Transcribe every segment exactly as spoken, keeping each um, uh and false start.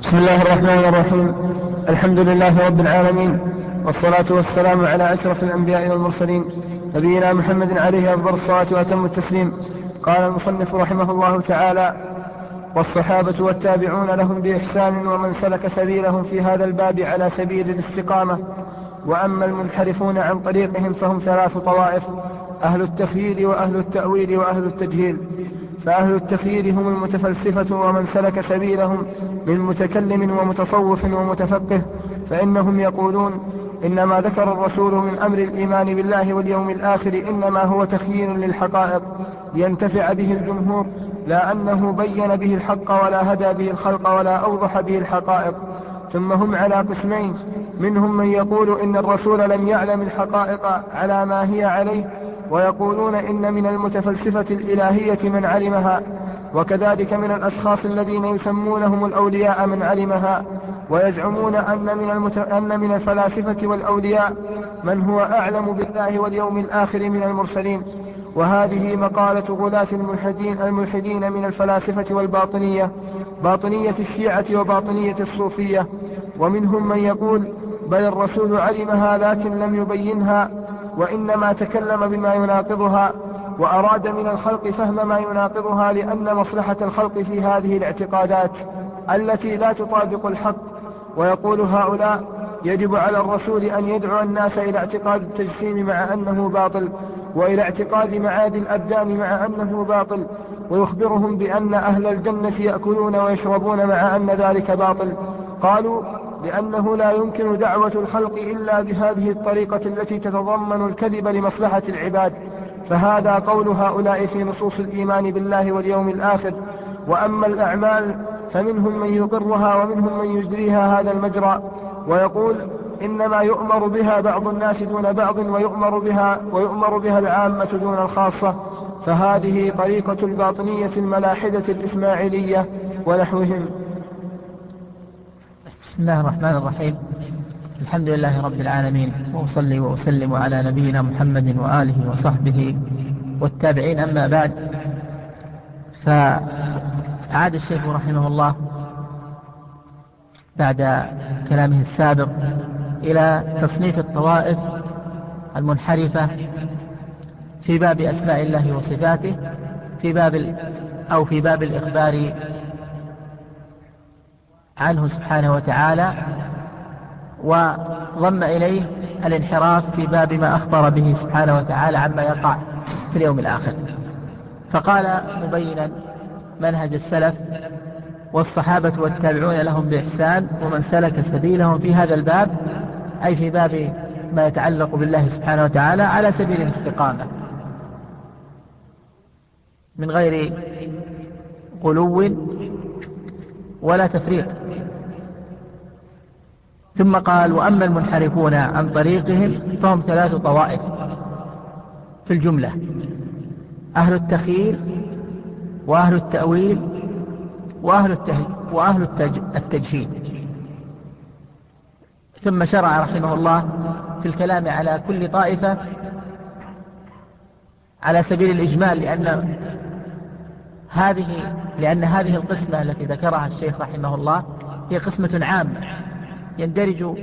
بسم الله الرحمن الرحيم. الحمد لله رب العالمين، والصلاة والسلام على أشرف الأنبياء والمرسلين، نبينا محمد عليه أفضل الصلاة وأتم التسليم. قال المصنف رحمه الله تعالى: والصحابة والتابعون لهم بإحسان ومن سلك سبيلهم في هذا الباب على سبيل الاستقامة. وأما المنحرفون عن طريقهم فهم ثلاث طوائف: أهل التخيير وأهل التأويل وأهل التجهيل. فأهل التخيير هم المتفلسفة ومن سلك سبيلهم من متكلم ومتصوف ومتفقه، فإنهم يقولون إنما ذكر الرسول من أمر الإيمان بالله واليوم الآخر إنما هو تخيير للحقائق ينتفع به الجمهور، لا أنه بين به الحق ولا هدى به الخلق ولا أوضح به الحقائق. ثم هم على قسمين: منهم من يقول إن الرسول لم يعلم الحقائق على ما هي عليه، ويقولون إن من المتفلسفة الإلهية من علمها، وكذلك من الأشخاص الذين يسمونهم الأولياء من علمها، ويزعمون أن من, المت... أن من الفلاسفة والأولياء من هو أعلم بالله واليوم الآخر من المرسلين. وهذه مقالة غلاة الملحدين, الملحدين من الفلاسفة والباطنية، باطنية الشيعة وباطنية الصوفية. ومنهم من يقول بل الرسول علمها لكن لم يبينها، وإنما تكلم بما يناقضها، وأراد من الخلق فهم ما يناقضها، لأن مصلحة الخلق في هذه الاعتقادات التي لا تطابق الحق. ويقول هؤلاء يجب على الرسول أن يدعو الناس إلى اعتقاد التجسيم مع أنه باطل، وإلى اعتقاد معاد الأبدان مع أنه باطل، ويخبرهم بأن أهل الجنة يأكلون ويشربون مع أن ذلك باطل. قالوا لأنه لا يمكن دعوة الخلق إلا بهذه الطريقة التي تتضمن الكذب لمصلحة العباد. فهذا قول هؤلاء في نصوص الإيمان بالله واليوم الآخر. وأما الأعمال فمنهم من يقرها ومنهم من يجريها هذا المجرى، ويقول إنما يؤمر بها بعض الناس دون بعض، ويؤمر بها, ويؤمر بها العامة دون الخاصة. فهذه طريقة الباطنية الملاحدة الإسماعيلية ونحوهم. بسم الله الرحمن الرحيم. الحمد لله رب العالمين، وأصلي وأسلم على نبينا محمد وآله وصحبه والتابعين. أما بعد، فأعاد الشيخ رحمه الله بعد كلامه السابق إلى تصنيف الطوائف المنحرفة في باب أسماء الله وصفاته، في باب أو في باب الإخبار عنه سبحانه وتعالى، وضم إليه الانحراف في باب ما أخبر به سبحانه وتعالى عما يقع في اليوم الآخر. فقال مبينا منهج السلف: والصحابة والتابعون لهم بإحسان ومن سلك سبيلهم في هذا الباب، أي في باب ما يتعلق بالله سبحانه وتعالى على سبيل الاستقامة من غير غلو ولا تفريط. ثم قال: وأما المنحرفون عن طريقهم فهم ثلاث طوائف في الجملة: أهل التخيير وأهل التأويل وأهل, الته... وأهل التج... التجهيل. ثم شرع رحمه الله في الكلام على كل طائفة على سبيل الإجمال، لأن هذه لأن هذه القسمة التي ذكرها الشيخ رحمه الله هي قسمة عامة يندرج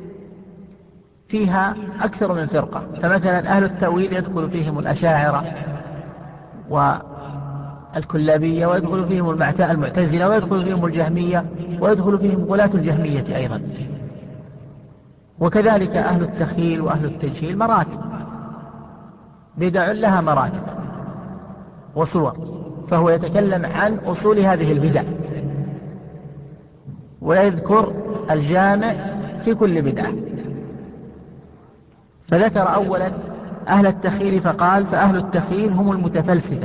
فيها أكثر من فرقة. فمثلا أهل التأويل يدخل فيهم الأشاعرة والكلابية، ويدخل فيهم المعتزلة، ويدخل فيهم الجهمية، ويدخل فيهم غلاة الجهمية أيضا. وكذلك أهل التخيل وأهل التجهيل مراتب، بدع لها مراتب وصور، فهو يتكلم عن أصول هذه البدع ويذكر الجامع في كل بدعة. فذكر أولا أهل التخيل فقال: فأهل التخيل هم المتفلسفة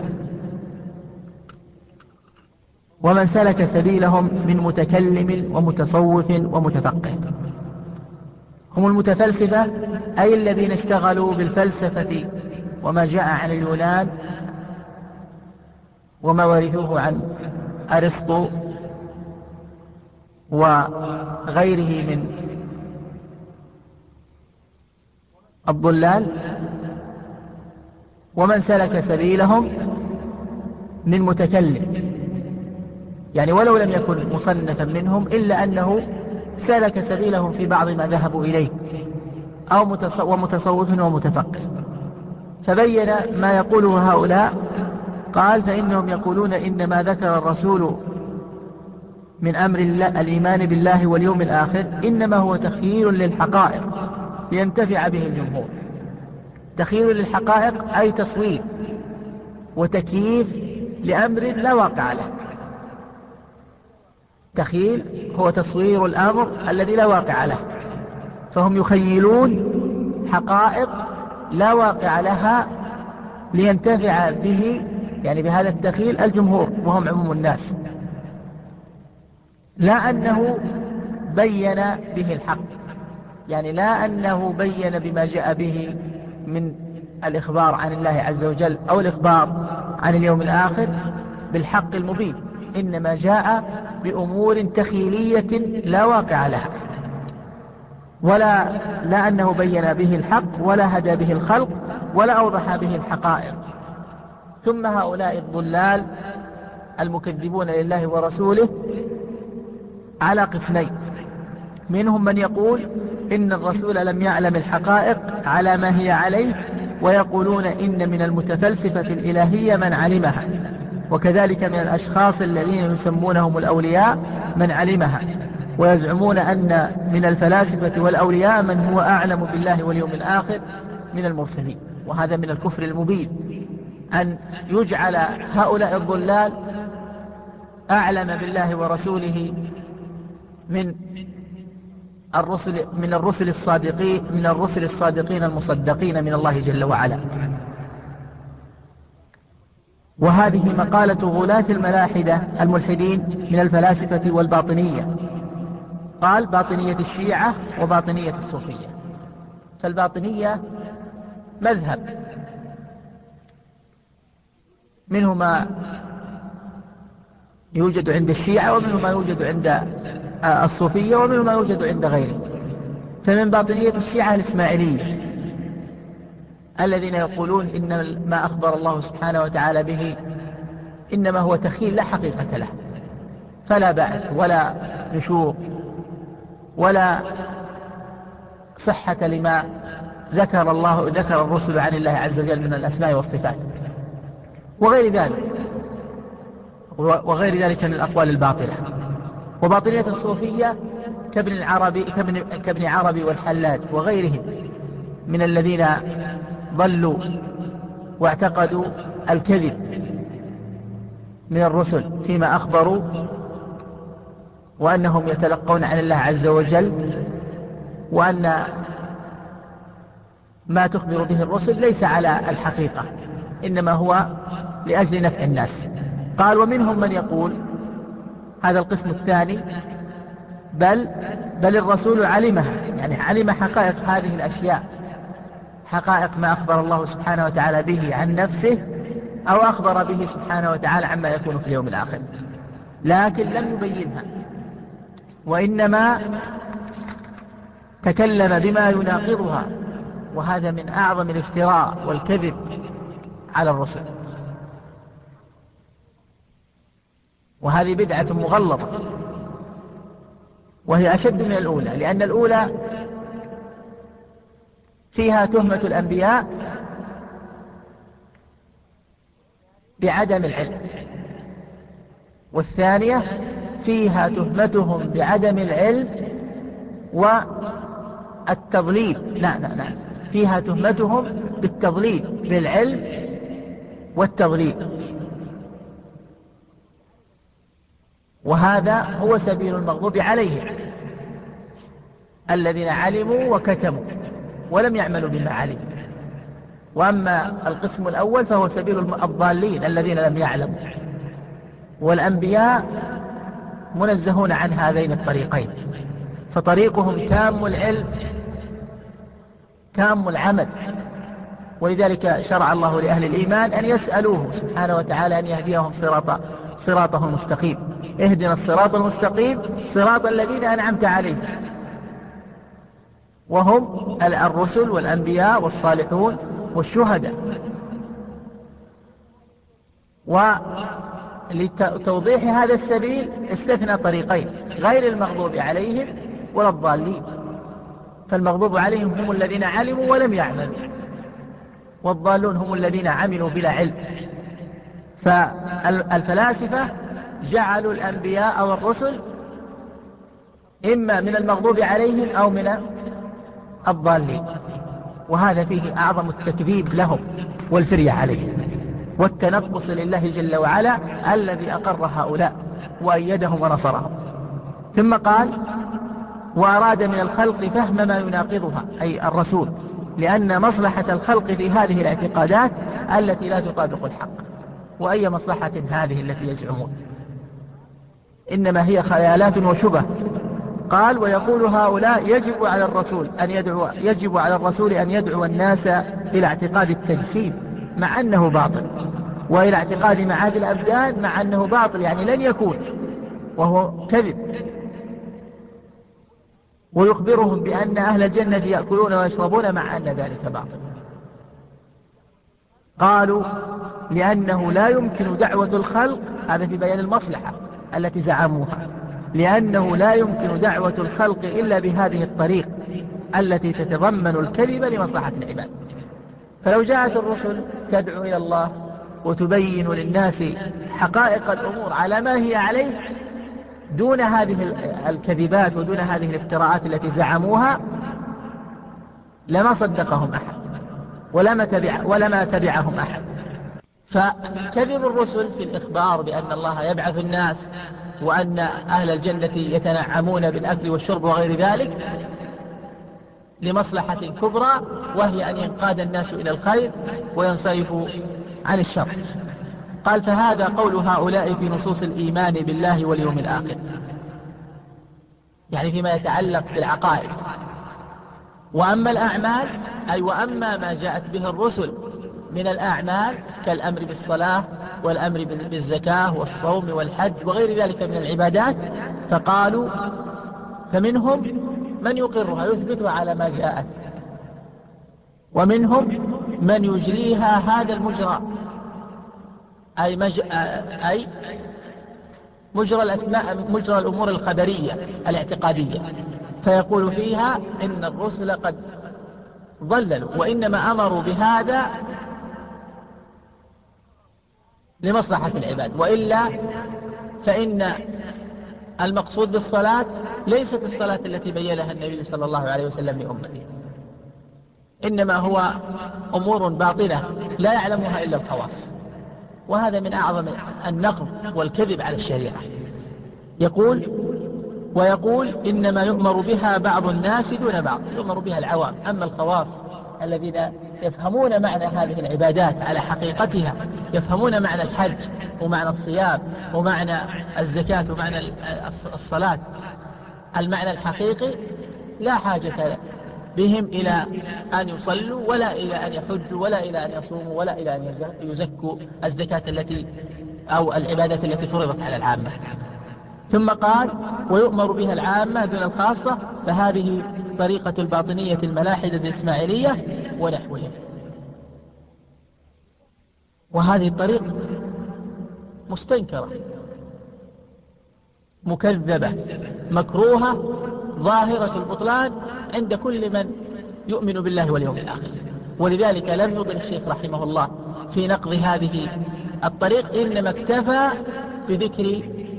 ومن سلك سبيلهم من متكلم ومتصوف ومتفقه. هم المتفلسفة أي الذين اشتغلوا بالفلسفة وما جاء عن اليونان وما ورثوه عن أرسطو وغيره من الضلال، ومن سلك سبيلهم من متكلم يعني ولو لم يكن مصنفا منهم إلا أنه سلك سبيلهم في بعض ما ذهبوا إليه، أو ومتصوف ومتفقه. فبين ما يقوله هؤلاء، قال: فإنهم يقولون إن ما ذكر الرسول من أمر الإيمان بالله واليوم الآخر إنما هو تخيير للحقائق لينتفع به الجمهور. تخيير للحقائق أي تصوير وتكييف لأمر لا واقع له. تخييل هو تصوير الأمر الذي لا واقع له، فهم يخيلون حقائق لا واقع لها لينتفع به، يعني بهذا التخيل، الجمهور وهم عموم الناس، لا أنه بين به الحق، يعني لا أنه بين بما جاء به من الإخبار عن الله عز وجل أو الإخبار عن اليوم الآخر بالحق المبين، إنما جاء بأمور تخيلية لا واقع لها، ولا لا أنه بين به الحق ولا هدى به الخلق ولا أوضح به الحقائق. ثم هؤلاء الضلال المكذبون لله ورسوله على قسمين: منهم من يقول إن الرسول لم يعلم الحقائق على ما هي عليه، ويقولون إن من المتفلسفة الإلهية من علمها، وكذلك من الأشخاص الذين يسمونهم الأولياء من علمها، ويزعمون أن من الفلاسفة والأولياء من هو أعلم بالله واليوم الآخر من المرسلين. وهذا من الكفر المبين، أن يجعل هؤلاء الضلال أعلم بالله ورسوله من الرسل من الرسل الصادقين من الرسل الصادقين المصدقين من الله جل وعلا. وهذه مقالة غلاة الملاحدة الملحدين من الفلاسفة والباطنية. قال: باطنية الشيعة وباطنية الصوفية. فالباطنية مذهب، منه ما يوجد عند الشيعة، ومنه ما يوجد عند الصوفية، ومنه ما يوجد عند غيره. فمن باطنية الشيعة الإسماعيلية الذين يقولون إن ما أخبر الله سبحانه وتعالى به إنما هو تخيل لا حقيقة له، فلا بعث ولا نشور ولا صحة لما ذكر الله ذكر الرسل عن الله عز وجل من الأسماء والصفات وغير ذلك وغير ذلك من الأقوال الباطلة. وباطنية الصوفية كابن العربي كابن, كابن عربي والحلاج وغيرهم من الذين ضلوا واعتقدوا الكذب من الرسل فيما أخبروا، وأنهم يتلقون عن الله عز وجل، وأن ما تخبر به الرسل ليس على الحقيقة، إنما هو لأجل نفع الناس. قال: ومنهم من يقول، هذا القسم الثاني، بل بل الرسول علمها، يعني علم حقائق هذه الأشياء، حقائق ما أخبر الله سبحانه وتعالى به عن نفسه أو أخبر به سبحانه وتعالى عما يكون في اليوم الآخر، لكن لم يبينها، وإنما تكلم بما يناقضها، وهذا من أعظم الافتراء والكذب على الرسل، وهذه بدعة مغلظة، وهي أشد من الأولى، لأن الأولى فيها تهمة الأنبياء بعدم العلم، والثانية فيها تهمتهم بعدم العلم والتضليل لا لا لا فيها تهمتهم بالتضليل بالعلم والتضليل، وهذا هو سبيل المغضوب عليهم الذين علموا وكتموا ولم يعملوا بما علموا. وأما القسم الأول فهو سبيل الضالين الذين لم يعلموا، والأنبياء منزهون عن هذين الطريقين، فطريقهم تام العلم تام العمل، ولذلك شرع الله لأهل الإيمان أن يسألوه سبحانه وتعالى أن يهديهم صراط صراطه المستقيم. اهدنا الصراط المستقيم صراط الذين أنعمت عليهم، وهم الرسل والأنبياء والصالحون والشهداء. لتوضيح هذا السبيل استثنى طريقين غير المغضوب عليهم ولا الضالين. فالمغضوب عليهم هم الذين علموا ولم يعملوا، والضالون هم الذين عملوا بلا علم. فالفلاسفة جعلوا الأنبياء والرسل إما من المغضوب عليهم أو من الضالين، وهذا فيه أعظم التكذيب لهم والفرية عليهم والتنقص لله جل وعلا الذي أقر هؤلاء وأيدهم ونصرهم. ثم قال: وأراد من الخلق فهم ما يناقضها، أي الرسول، لأن مصلحة الخلق في هذه الاعتقادات التي لا تطابق الحق. وأي مصلحة هذه التي يزعمون؟ إنما هي خيالات وشبه. قال: ويقول هؤلاء يجب على الرسول أن يدعو يجب على الرسول أن يدعو الناس إلى اعتقاد التجسيم مع أنه باطل، وإلى اعتقاد معاد الأبدان مع أنه باطل، يعني لن يكون، وهو كذب. ويخبرهم بأن أهل الجنة يأكلون ويشربون مع أن ذلك باطل. قالوا: لأنه لا يمكن دعوة الخلق، هذا في بيان المصلحة التي زعموها، لأنه لا يمكن دعوة الخلق إلا بهذه الطريق التي تتضمن الكذب لمصلحة العباد. فلو جاءت الرسل تدعو إلى الله وتبين للناس حقائق الأمور على ما هي عليه دون هذه الكذبات ودون هذه الافتراءات التي زعموها، لما صدقهم أحد ولما, تبع ولما تبعهم أحد. فكذب الرسل في الإخبار بأن الله يبعث الناس وأن أهل الجنة يتنعمون بالأكل والشرب وغير ذلك لمصلحة كبرى، وهي أن ينقاد الناس إلى الخير وينصرفوا عن الشر. قال: فهذا قول هؤلاء في نصوص الإيمان بالله واليوم الآخر، يعني فيما يتعلق بالعقائد. وأما الأعمال، أي وأما ما جاءت به الرسل من الأعمال كالأمر بالصلاة والأمر بالزكاة والصوم والحج وغير ذلك من العبادات، فقالوا: فمنهم من يقرها يثبتها على ما جاءت، ومنهم من يجريها هذا المجرى، أي, مج... أي مجرى الأسماء، مجرى الأمور الخبرية الاعتقادية، فيقول فيها إن الرسل قد ضللوا وإنما أمروا بهذا لمصلحة العباد، وإلا فإن المقصود بالصلاة ليست الصلاة التي بيّنها النبي صلى الله عليه وسلم لأمته، إنما هو أمور باطنة لا يعلمها إلا الخواص، وهذا من أعظم النقض والكذب على الشريعة. يقول: ويقول إنما يؤمر بها بعض الناس دون بعض، يؤمر بها العوام، أما الخواص الذين يفهمون معنى هذه العبادات على حقيقتها، يفهمون معنى الحج ومعنى الصيام ومعنى الزكاة ومعنى الصلاة المعنى الحقيقي، لا حاجة بهم إلى أن يصلوا ولا إلى أن يحجوا ولا إلى أن يصوموا ولا إلى أن يزكوا الزكاة التي أو العبادات التي فرضت على العامة. ثم قال: ويؤمر بها العامة دون الخاصة، فهذه طريقة الباطنية الملاحدة الإسماعيلية ونحوهم. وهذه الطريقة مستنكرة مكذبة مكروهة ظاهرة البطلان عند كل من يؤمن بالله واليوم الآخر. ولذلك لم يطل الشيخ رحمه الله في نقض هذه الطريق، إنما اكتفى بذكر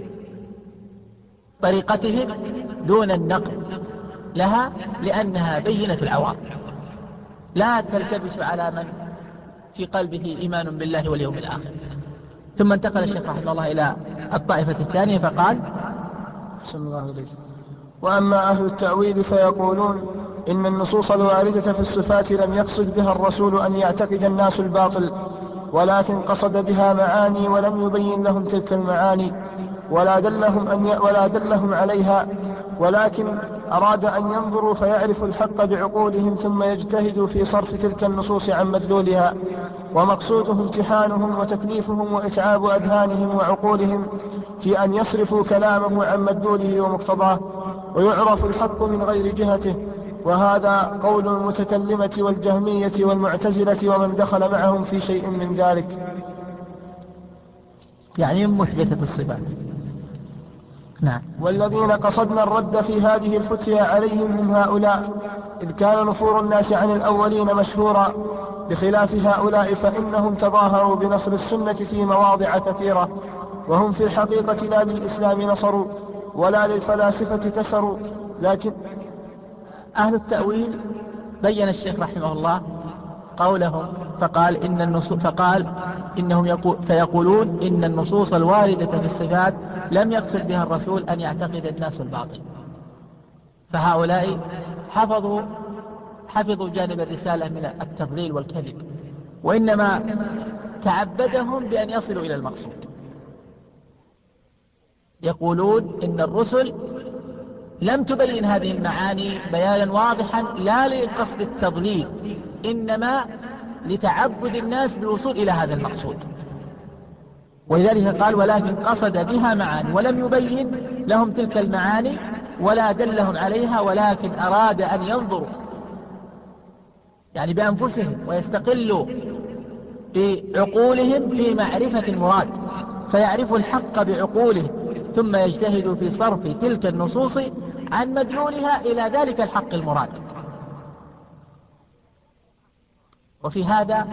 طريقتهم دون النقد لها، لأنها بينة العوار لا تلتبس على من في قلبه إيمان بالله واليوم الآخر. ثم انتقل الشيخ رحمه الله إلى الطائفة الثانية فقال: بسم الله عليك. وأما أهل التأويل فيقولون إن النصوص الواردة في الصفات لم يقصد بها الرسول أن يعتقد الناس الباطل، ولكن قصد بها معاني ولم يبين لهم تلك المعاني ولا دلهم, أن ي... ولا دلهم عليها، ولكن أراد أن ينظروا فيعرفوا الحق بعقولهم ثم يجتهدوا في صرف تلك النصوص عن مدلولها، ومقصوده امتحانهم وتكليفهم وإتعاب أذهانهم وعقولهم في أن يصرفوا كلامه عن مدلوله ومقتضاه، ويعرف الحق من غير جهته. وهذا قول المتكلمة والجهمية والمعتزلة ومن دخل معهم في شيء من ذلك. يعني مثبتة الصفات. نعم. والذين قصدنا الرد في هذه الفتيا عليهم هم هؤلاء، إذ كان نفور الناس عن الأولين مشهورا، بخلاف هؤلاء فإنهم تظاهروا بنصر السنة في مواضع كثيرة، وهم في الحقيقة لا للإسلام نصروا ولا للفلاسفة كسروا، لكن أهل التأويل بين الشيخ رحمه الله قولهم فقال إن النصوص فقال إنهم يقول فيقولون إن النصوص الواردة في الصفات لم يقصد بها الرسول أن يعتقد الناس الباطل. فهؤلاء حفظوا حفظوا جانب الرسالة من التضليل والكذب، وإنما تعبدهم بأن يصلوا إلى المقصود. يقولون إن الرسل لم تبين هذه المعاني بيانا واضحا لا لقصد التضليل، إنما لتعبد الناس بالوصول إلى هذا المقصود. ولذلك قال ولكن قصد بها معاني ولم يبين لهم تلك المعاني ولا دلهم عليها، ولكن أراد أن ينظروا يعني بأنفسهم ويستقلوا بعقولهم في معرفة المراد، فيعرفوا الحق بعقولهم ثم يجتهدوا في صرف تلك النصوص عن مدلولها إلى ذلك الحق المراد. وفي هذا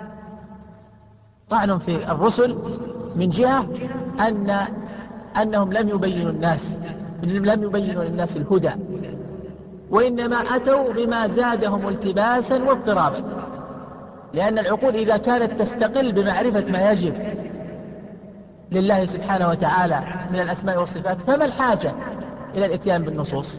طعن في الرسل من جهة أن أنهم لم يبينوا الناس لم يبينوا للناس الهدى، وإنما أتوا بما زادهم التباسا واضطرابا، لأن العقول إذا كانت تستقل بمعرفة ما يجب لله سبحانه وتعالى من الأسماء والصفات فما الحاجة إلى الإتيان بالنصوص؟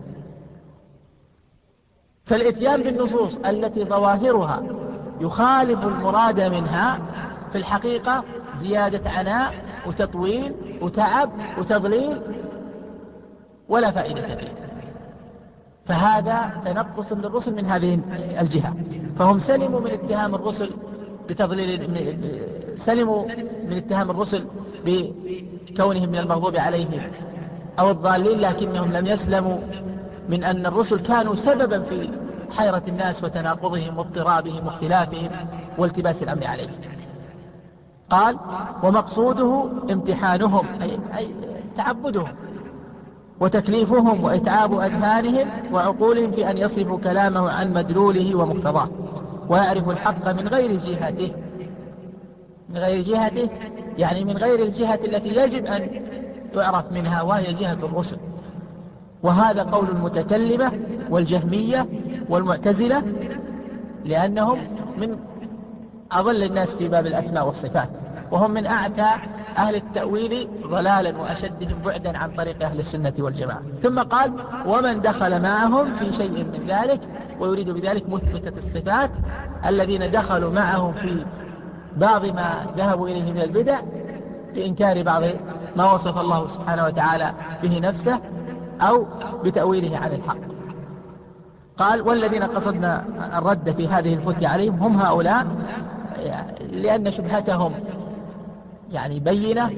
فالإتيان بالنصوص التي ظواهرها يخالف المراد منها في الحقيقة زيادة عناء وتطويل وتعب وتضليل ولا فائدة فيه. فهذا تنقص للرسل من هذه الجهة، فهم سلموا من اتهام الرسل بتضليل، سلموا من اتهام الرسل بكونهم من المغضوب عليهم أو الضالين، لكنهم لم يسلموا من أن الرسل كانوا سببا في حيرة الناس وتناقضهم واضطرابهم واختلافهم والتباس الأمر عليهم. قال ومقصوده امتحانهم أي, أي تعبدهم وتكليفهم وإتعاب أذهانهم وعقولهم في أن يصرفوا كلامه عن مدلوله ومقتضاه ويعرفوا الحق من غير جهته من غير جهته يعني من غير الجهة التي يجب أن يعرف منها، وهي جهة الرسل. وهذا قول المتكلمة والجهمية والمعتزلة، لأنهم من أضل الناس في باب الأسماء والصفات، وهم من أعتى أهل التأويل ضلالا وأشدهم بعدا عن طريق أهل السنة والجماعة. ثم قال ومن دخل معهم في شيء من ذلك، ويريد بذلك مثبتة الصفات الذين دخلوا معهم في بعض ما ذهبوا إليه من البدع بإنكار بعض ما وصف الله سبحانه وتعالى به نفسه أو بتأويله عن الحق. قال والذين قصدنا الرد في هذه الفتية عليهم هم هؤلاء، لأن شبهتهم يعني بينة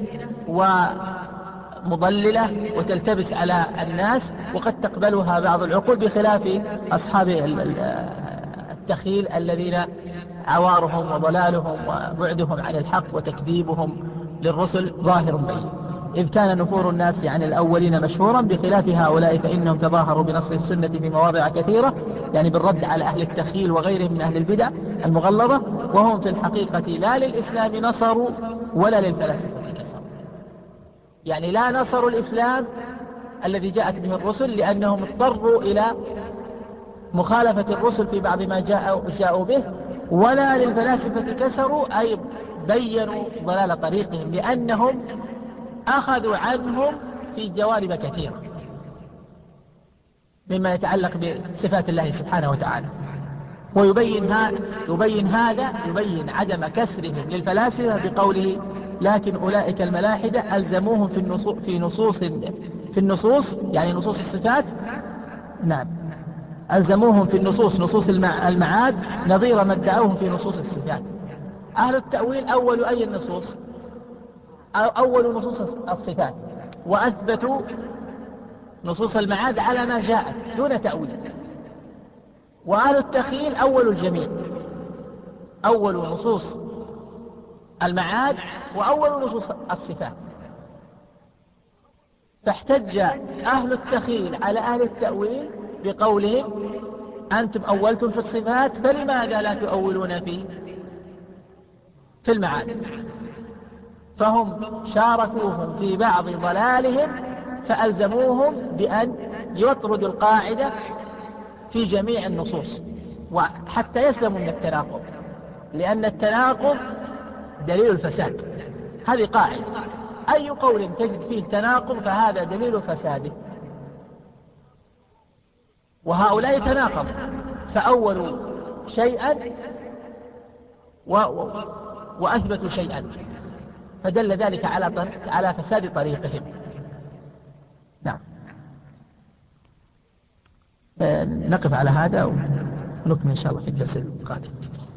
ومضللة وتلتبس على الناس، وقد تقبلها بعض العقول بخلاف أصحاب التخيل الذين عوارهم وضلالهم وبعدهم عن الحق وتكذيبهم للرسل ظاهر بين، إذ كان نفور الناس عن الأولين مشهورا، بخلاف هؤلاء فإنهم تظاهروا بنصر السنة في مواضع كثيرة، يعني بالرد على أهل التخيل وغيرهم من أهل البدع المغلظة، وهم في الحقيقة لا للإسلام نصروا ولا للفلاسفة كسروا. يعني لا نصروا الإسلام الذي جاءت به الرسل لأنهم اضطروا إلى مخالفة الرسل في بعض ما جاءوا, جاءوا به، ولا للفلاسفة كسروا أي بينوا ضلال طريقهم، لأنهم أخذوا عنهم في جوانب كثيرة مما يتعلق بصفات الله سبحانه وتعالى. ويبين ها يبين هذا يبين عدم كسرهم للفلاسفة بقوله لكن أولئك الملاحدة ألزموهم في النصوص في نصوص في النصوص يعني نصوص الصفات، نعم ألزموهم في النصوص نصوص المعاد نظير ما ادعوه في نصوص الصفات. أهل التأويل أول أي النصوص أول نصوص الصفات، وأثبتوا نصوص المعاد على ما جاءت دون تأويل. وأهل التخيل أول الجميع، أول نصوص المعاد وأول نصوص الصفات. فاحتج أهل التخيل على أهل التأويل بقولهم أنتم أولتم في الصفات فلماذا لا تؤولون في في المعاني؟ فهم شاركوهم في بعض ضلالهم فألزموهم بأن يطردوا القاعدة في جميع النصوص، وحتى يسلموا من التناقض، لأن التناقض دليل الفساد. هذه قاعدة، أي قول تجد فيه تناقض فهذا دليل فساده. وهؤلاء تناقض فأولوا شيئا و... و... وأثبتوا شيئا، فدل ذلك على طر... على فساد طريقهم. نعم. نقف على هذا ونكمل إن شاء الله في الدرس القادم.